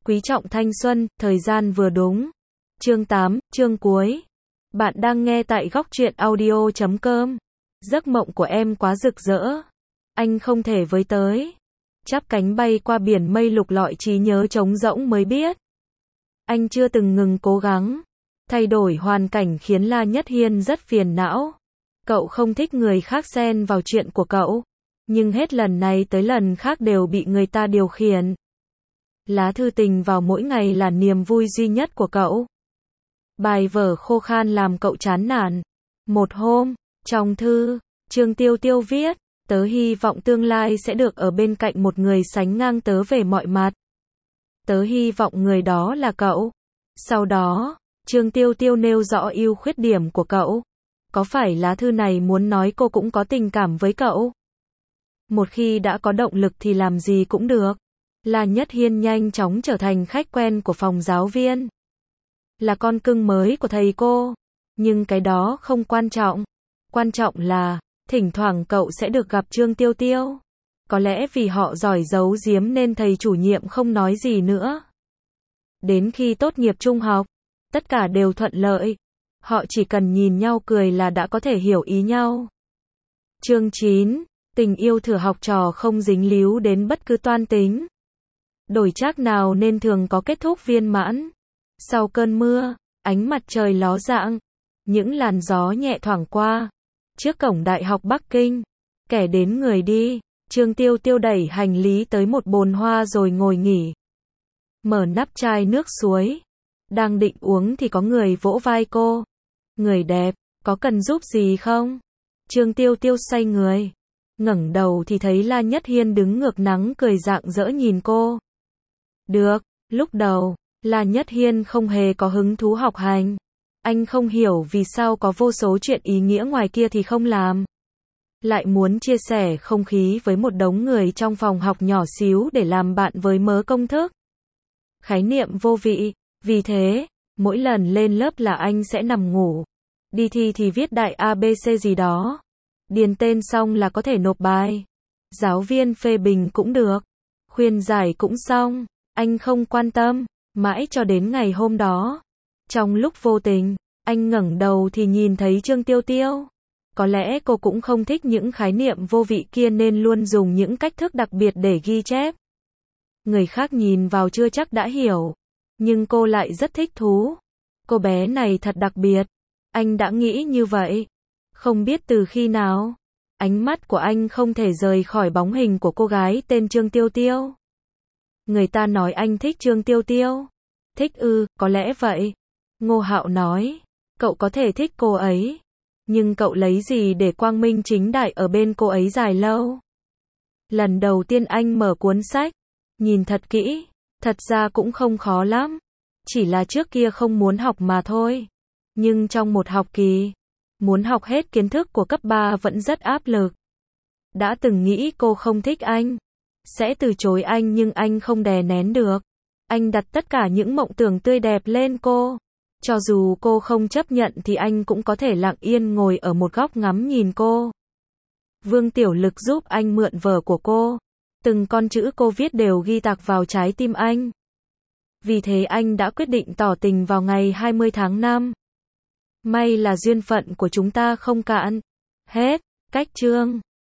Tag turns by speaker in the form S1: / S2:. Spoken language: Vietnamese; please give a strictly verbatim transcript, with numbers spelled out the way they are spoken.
S1: Quý trọng thanh xuân, thời gian vừa đúng. Chương tám, chương cuối. Bạn đang nghe tại góc truyện audio chấm com. Giấc mộng của em quá rực rỡ. Anh không thể với tới. Chắp cánh bay qua biển mây lục lọi trí nhớ trống rỗng mới biết. Anh chưa từng ngừng cố gắng. Thay đổi hoàn cảnh khiến La Nhất Hiên rất phiền não. Cậu không thích người khác xen vào chuyện của cậu. Nhưng hết lần này tới lần khác đều bị người ta điều khiển. Lá thư tình vào mỗi ngày là niềm vui duy nhất của cậu. Bài vở khô khan làm cậu chán nản. Một hôm, trong thư, Trương Tiêu Tiêu viết, tớ hy vọng tương lai sẽ được ở bên cạnh một người sánh ngang tớ về mọi mặt. Tớ hy vọng người đó là cậu. Sau đó, Trương Tiêu Tiêu nêu rõ ưu khuyết điểm của cậu. Có phải lá thư này muốn nói cô cũng có tình cảm với cậu? Một khi đã có động lực thì làm gì cũng được. La Nhất Hiên nhanh chóng trở thành khách quen của phòng giáo viên. Là con cưng mới của thầy cô. Nhưng cái đó không quan trọng. Quan trọng là, thỉnh thoảng cậu sẽ được gặp Trương Tiêu Tiêu. Có lẽ vì họ giỏi giấu giếm nên thầy chủ nhiệm không nói gì nữa. Đến khi tốt nghiệp trung học, tất cả đều thuận lợi. Họ chỉ cần nhìn nhau cười là đã có thể hiểu ý nhau. Chương chín, tình yêu thửa học trò không dính líu đến bất cứ toan tính. Đổi trác nào nên thường có kết thúc viên mãn. Sau cơn mưa, ánh mặt trời ló dạng, những làn gió nhẹ thoảng qua. Trước cổng Đại học Bắc Kinh, kẻ đến người đi, Trương Tiêu Tiêu đẩy hành lý tới một bồn hoa rồi ngồi nghỉ. Mở nắp chai nước suối. Đang định uống thì có người vỗ vai cô. Người đẹp, có cần giúp gì không? Trương Tiêu Tiêu xoay người. Ngẩng đầu thì thấy La Nhất Hiên đứng ngược nắng cười rạng rỡ nhìn cô. Được, lúc đầu, La Nhất Hiên không hề có hứng thú học hành. Anh không hiểu vì sao có vô số chuyện ý nghĩa ngoài kia thì không làm. Lại muốn chia sẻ không khí với một đống người trong phòng học nhỏ xíu để làm bạn với mớ công thức. Khái niệm vô vị, vì thế, mỗi lần lên lớp là anh sẽ nằm ngủ. Đi thi thì viết đại a bê xê gì đó. Điền tên xong là có thể nộp bài. Giáo viên phê bình cũng được. Khuyên giải cũng xong. Anh không quan tâm. Mãi cho đến ngày hôm đó. Trong lúc vô tình, anh ngẩng đầu thì nhìn thấy Trương Tiêu Tiêu. Có lẽ cô cũng không thích những khái niệm vô vị kia nên luôn dùng những cách thức đặc biệt để ghi chép. Người khác nhìn vào chưa chắc đã hiểu. Nhưng cô lại rất thích thú. Cô bé này thật đặc biệt. Anh đã nghĩ như vậy. Không biết từ khi nào, ánh mắt của anh không thể rời khỏi bóng hình của cô gái tên Trương Tiêu Tiêu. Người ta nói anh thích Trương Tiêu Tiêu. Thích ư, có lẽ vậy. Ngô Hạo nói, cậu có thể thích cô ấy. Nhưng cậu lấy gì để quang minh chính đại ở bên cô ấy dài lâu? Lần đầu tiên anh mở cuốn sách, nhìn thật kỹ, thật ra cũng không khó lắm. Chỉ là trước kia không muốn học mà thôi. Nhưng trong một học kỳ, muốn học hết kiến thức của cấp ba vẫn rất áp lực. Đã từng nghĩ cô không thích anh, sẽ từ chối anh nhưng anh không đè nén được. Anh đặt tất cả những mộng tưởng tươi đẹp lên cô. Cho dù cô không chấp nhận thì anh cũng có thể lặng yên ngồi ở một góc ngắm nhìn cô. Vương Tiểu Lực giúp anh mượn vở của cô. Từng con chữ cô viết đều ghi tạc vào trái tim anh. Vì thế anh đã quyết định tỏ tình vào ngày hai mươi tháng năm. May là duyên phận của chúng ta không cạn. Hết. Cách chương.